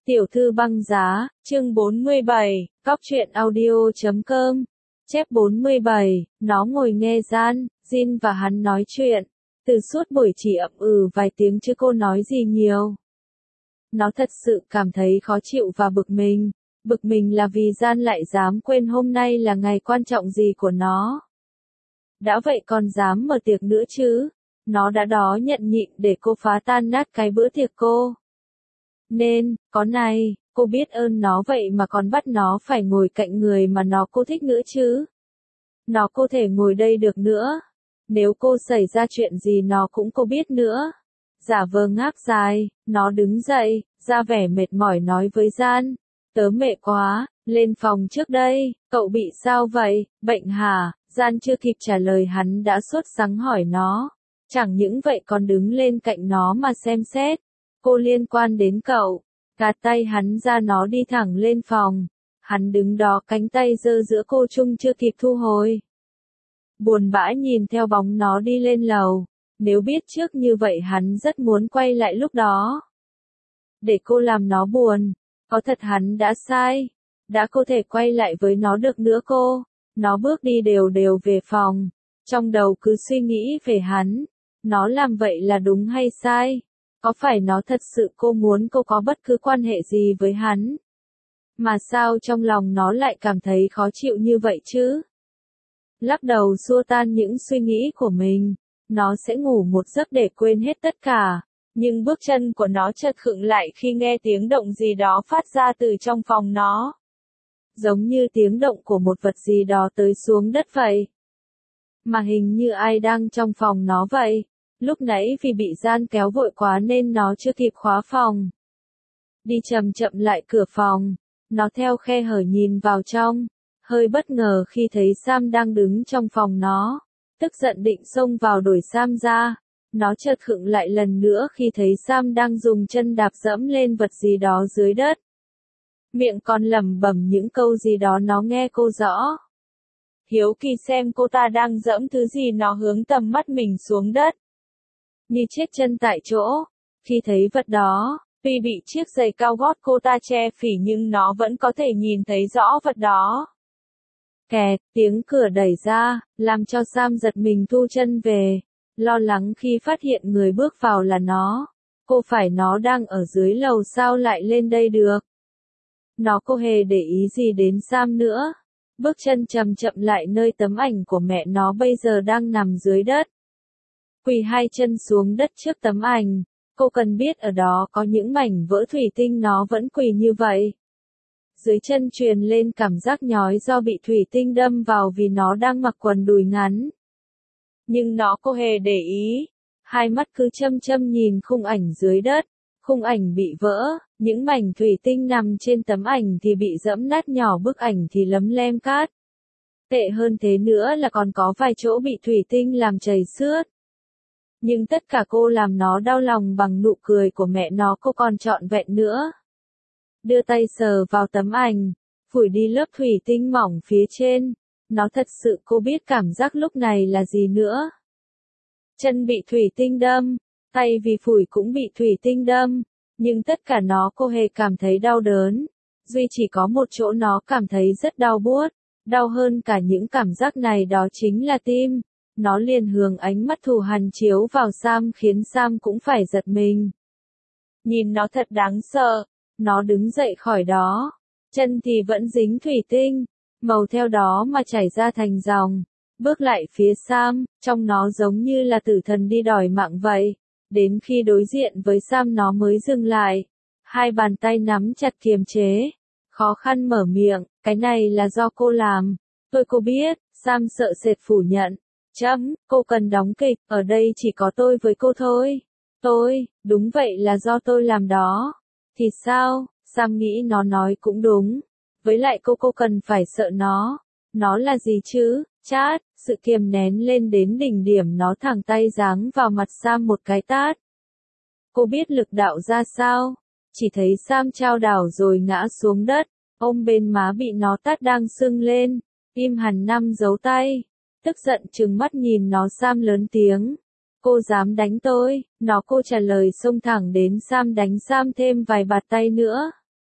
Tiểu thư băng giá, chương 47, Cóc truyện audio.com. Chép 47, nó ngồi nghe gian, Jin và hắn nói chuyện. Từ suốt buổi chỉ ậm vài tiếng chứ cô nói gì nhiều. Nó thật sự cảm thấy khó chịu và bực mình. Bực mình là vì gian lại dám quên hôm nay là ngày quan trọng gì của nó. Đã vậy còn dám mở tiệc nữa chứ. Nó đã đó nhận nhịn để cô phá tan nát cái bữa tiệc cô. Nên, có này, cô biết ơn nó vậy mà còn bắt nó phải ngồi cạnh người mà cô thích nữa chứ. Nó có thể ngồi đây được nữa. Nếu cô xảy ra chuyện gì cô biết nữa. Giả vờ ngáp dài, nó đứng dậy, ra vẻ mệt mỏi nói với Gian. Tớ mệt quá, lên phòng trước đây, cậu bị sao vậy, bệnh hả? Gian chưa kịp trả lời hắn đã sốt sắng hỏi nó. Chẳng những vậy còn đứng lên cạnh nó mà xem xét. Cô liên quan đến cậu. Gạt tay hắn ra nó đi thẳng lên phòng. Hắn đứng đó cánh tay giơ giữa cô chung chưa kịp thu hồi. Buồn bã nhìn theo bóng nó đi lên lầu. Nếu biết trước như vậy hắn rất muốn quay lại lúc đó. Để cô làm nó buồn. Có thật hắn đã sai. Đã có thể quay lại với nó được nữa cô. Nó bước đi đều đều về phòng. Trong đầu cứ suy nghĩ về hắn. Nó làm vậy là đúng hay sai? Có phải nó thật sự cô muốn cô có bất cứ quan hệ gì với hắn? Mà sao trong lòng nó lại cảm thấy khó chịu như vậy chứ? Lắc đầu xua tan những suy nghĩ của mình. Nó sẽ ngủ một giấc để quên hết tất cả. Nhưng bước chân của nó chợt khựng lại khi nghe tiếng động gì đó phát ra từ trong phòng nó. Giống như tiếng động của một vật gì đó tới xuống đất vậy. Mà hình như ai đang trong phòng nó vậy. Lúc nãy vì bị Gian kéo vội quá nên nó chưa kịp khóa phòng. Đi chậm chậm lại cửa phòng. Nó theo khe hở nhìn vào trong. Hơi bất ngờ khi thấy Sam đang đứng trong phòng nó. Tức giận định xông vào đuổi Sam ra. Nó chợt khựng lại lần nữa khi thấy Sam đang dùng chân đạp dẫm lên vật gì đó dưới đất. Miệng còn lẩm bẩm những câu gì đó nó nghe cô rõ. Hiếu kỳ xem cô ta đang dẫm thứ gì nó hướng tầm mắt mình xuống đất. Như chết chân tại chỗ. Khi thấy vật đó, tuy bị chiếc giày cao gót cô ta che phỉ nhưng nó vẫn có thể nhìn thấy rõ vật đó. Kẹt, tiếng cửa đẩy ra, làm cho Sam giật mình thu chân về. Lo lắng khi phát hiện người bước vào là nó. Cô phải nó đang ở dưới lầu sao lại lên đây được. Nó không hề để ý gì đến Sam nữa. Bước chân chậm chậm lại nơi tấm ảnh của mẹ nó bây giờ đang nằm dưới đất. Quỳ hai chân xuống đất trước tấm ảnh. Cô cần biết ở đó có những mảnh vỡ thủy tinh nó vẫn quỳ như vậy. Dưới chân truyền lên cảm giác nhói do bị thủy tinh đâm vào vì nó đang mặc quần đùi ngắn. Nhưng nó không hề để ý. Hai mắt cứ chăm chăm nhìn khung ảnh dưới đất. Khung ảnh bị vỡ, những mảnh thủy tinh nằm trên tấm ảnh thì bị dẫm nát nhỏ, bức ảnh thì lấm lem cát. Tệ hơn thế nữa là còn có vài chỗ bị thủy tinh làm chảy xước. Nhưng tất cả cô làm nó đau lòng bằng nụ cười của mẹ nó cô còn trọn vẹn nữa. Đưa tay sờ vào tấm ảnh, phủi đi lớp thủy tinh mỏng phía trên. Nó thật sự cô biết cảm giác lúc này là gì nữa. Chân bị thủy tinh đâm, tay vì phủi cũng bị thủy tinh đâm. Nhưng tất cả nó cô hề cảm thấy đau đớn. Duy chỉ có một chỗ nó cảm thấy rất đau buốt. Đau hơn cả những cảm giác này đó chính là tim. Nó liền hướng ánh mắt thù hằn chiếu vào Sam khiến Sam cũng phải giật mình. Nhìn nó thật đáng sợ. Nó đứng dậy khỏi đó. Chân thì vẫn dính thủy tinh. Màu theo đó mà chảy ra thành dòng. Bước lại phía Sam, trong nó giống như là tử thần đi đòi mạng vậy. Đến khi đối diện với Sam nó mới dừng lại. Hai bàn tay nắm chặt kiềm chế. Khó khăn mở miệng, cái này là do cô làm. Cô biết, Sam sợ sệt phủ nhận. Cô cần đóng kịch, ở đây chỉ có tôi với cô thôi. Đúng vậy là do tôi làm đó. Thì sao, Sam nghĩ nó nói cũng đúng. Với lại cô cần phải sợ nó. Nó là gì chứ, chát, sự kiềm nén lên đến đỉnh điểm nó thẳng tay giáng vào mặt Sam một cái tát. Cô biết lực đạo ra sao? Chỉ thấy Sam chao đảo rồi ngã xuống đất, ôm bên má bị nó tát đang sưng lên, im hẳn 5 dấu tay. Tức giận trừng mắt nhìn nó Sam lớn tiếng. Cô dám đánh tôi, cô trả lời xông thẳng đến Sam đánh Sam thêm vài bạt tay nữa.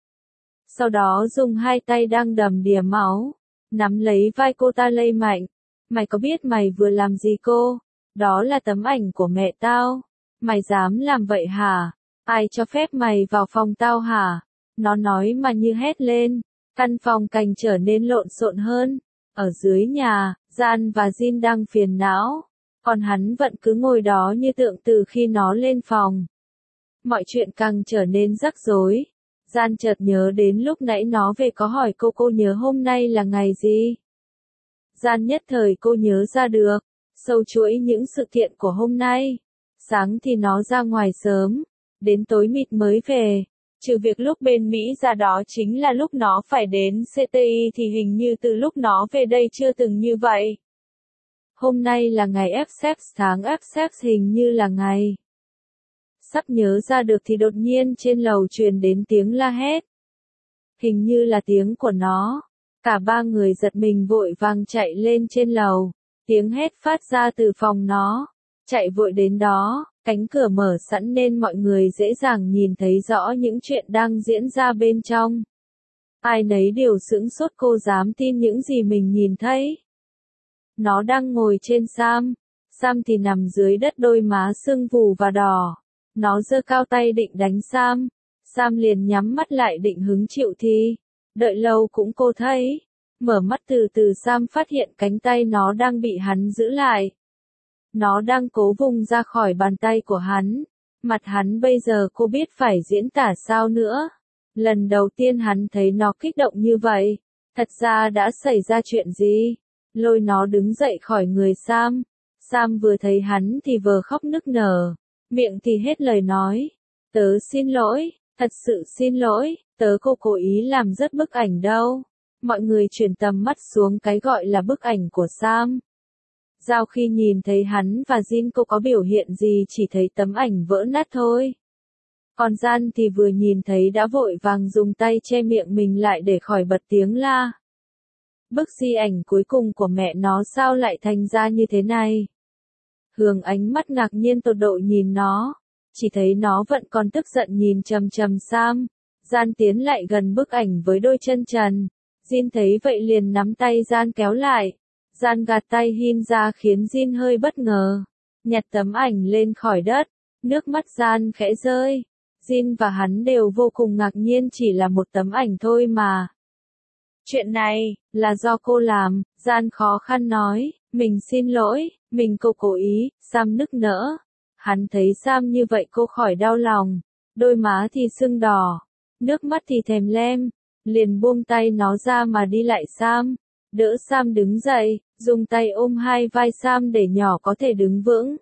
Sau đó dùng hai tay đang đầm đìa máu, nắm lấy vai cô ta lay mạnh. Mày có biết mày vừa làm gì cô? Đó là tấm ảnh của mẹ tao. Mày dám làm vậy hả? Ai cho phép mày vào phòng tao hả? Nó nói mà như hét lên. Căn phòng càng trở nên lộn xộn hơn. Ở dưới nhà, Gian và Jin đang phiền não. Còn hắn vẫn cứ ngồi đó như tượng từ khi nó lên phòng. Mọi chuyện càng trở nên rắc rối. Gian chợt nhớ đến lúc nãy nó về có hỏi cô nhớ hôm nay là ngày gì. Gian nhất thời cô nhớ ra được, sâu chuỗi những sự kiện của hôm nay. Sáng thì nó ra ngoài sớm, đến tối mịt mới về. Trừ việc lúc bên Mỹ ra đó chính là lúc nó phải đến CTI thì hình như từ lúc nó về đây chưa từng như vậy. Hôm nay là ngày FX tháng FX hình như là ngày. Sắp nhớ ra được thì đột nhiên trên lầu truyền đến tiếng la hét. Hình như là tiếng của nó. Cả ba người giật mình vội vàng chạy lên trên lầu. Tiếng hét phát ra từ phòng nó. Chạy vội đến đó, cánh cửa mở sẵn nên mọi người dễ dàng nhìn thấy rõ những chuyện đang diễn ra bên trong. Ai nấy đều sững sốt, cô dám tin những gì mình nhìn thấy. Nó đang ngồi trên Sam. Sam thì nằm dưới đất, đôi má sưng vù và đỏ. Nó giơ cao tay định đánh Sam. Sam liền nhắm mắt lại định hứng chịu thì. Đợi lâu cũng cô thấy. Mở mắt từ từ Sam phát hiện cánh tay nó đang bị hắn giữ lại. Nó đang cố vùng ra khỏi bàn tay của hắn. Mặt hắn bây giờ cô biết phải diễn tả sao nữa. Lần đầu tiên hắn thấy nó kích động như vậy. Thật ra đã xảy ra chuyện gì? Lôi nó đứng dậy khỏi người Sam. Sam vừa thấy hắn thì vừa khóc nức nở. Miệng thì hết lời nói. Tớ xin lỗi, thật sự xin lỗi, tớ cô cố ý làm rớt bức ảnh đâu. Mọi người chuyển tầm mắt xuống cái gọi là bức ảnh của Sam. Giao khi nhìn thấy hắn và Jin cô có biểu hiện gì, chỉ thấy tấm ảnh vỡ nát thôi. Còn Gian thì vừa nhìn thấy đã vội vàng dùng tay che miệng mình lại để khỏi bật tiếng la. Bức di ảnh cuối cùng của mẹ nó sao lại thành ra như thế này? Hương ánh mắt ngạc nhiên tột độ nhìn nó. Chỉ thấy nó vẫn còn tức giận nhìn chằm chằm Sam. Gian tiến lại gần bức ảnh với đôi chân trần. Jin thấy vậy liền nắm tay Gian kéo lại. Gian gạt tay Hin ra khiến Jin hơi bất ngờ. Nhặt tấm ảnh lên khỏi đất. Nước mắt Gian khẽ rơi. Jin và hắn đều vô cùng ngạc nhiên, chỉ là một tấm ảnh thôi mà. Chuyện này, là do cô làm, Gian khó khăn nói. Mình xin lỗi, cô cố ý. Sam nức nở. Hắn thấy Sam như vậy cô khỏi đau lòng. Đôi má thì sưng đỏ. Nước mắt thì thèm lem. Liền buông tay nó ra mà đi lại Sam. Đỡ Sam đứng dậy, dùng tay ôm hai vai Sam để nhỏ có thể đứng vững.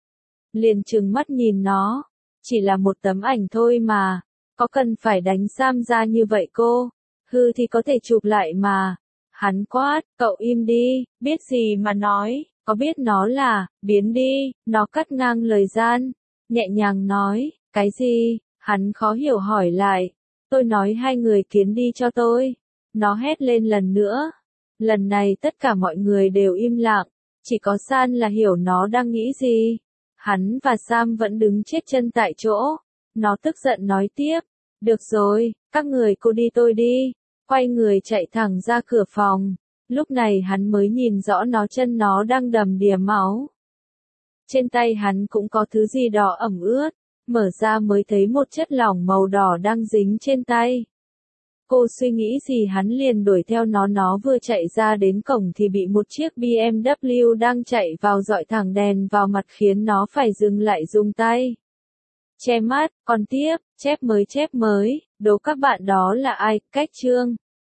Liền trừng mắt nhìn nó. Chỉ là một tấm ảnh thôi mà. Có cần phải đánh Sam ra như vậy cô? Hư thì có thể chụp lại mà. Hắn quát, cậu im đi, biết gì mà nói, có biết nó là, biến đi, nó cắt ngang lời Gian. Nhẹ nhàng nói, cái gì? Hắn khó hiểu hỏi lại. Tôi nói hai người kiến đi cho tôi. Nó hét lên lần nữa. Lần này tất cả mọi người đều im lặng. Chỉ có San là hiểu nó đang nghĩ gì. Hắn và Sam vẫn đứng chết chân tại chỗ. Nó tức giận nói tiếp. Được rồi, các người cô đi tôi đi. Quay người chạy thẳng ra cửa phòng. Lúc này hắn mới nhìn rõ chân nó đang đầm đìa máu. Trên tay hắn cũng có thứ gì đó ẩm ướt. Mở ra mới thấy một chất lỏng màu đỏ đang dính trên tay. Cô suy nghĩ gì hắn liền đuổi theo nó vừa chạy ra đến cổng thì bị một chiếc BMW đang chạy vào dọi thẳng đèn vào mặt khiến nó phải dừng lại dùng tay che mắt. Còn tiếp, chép mới, đố các bạn đó là ai, cách chương.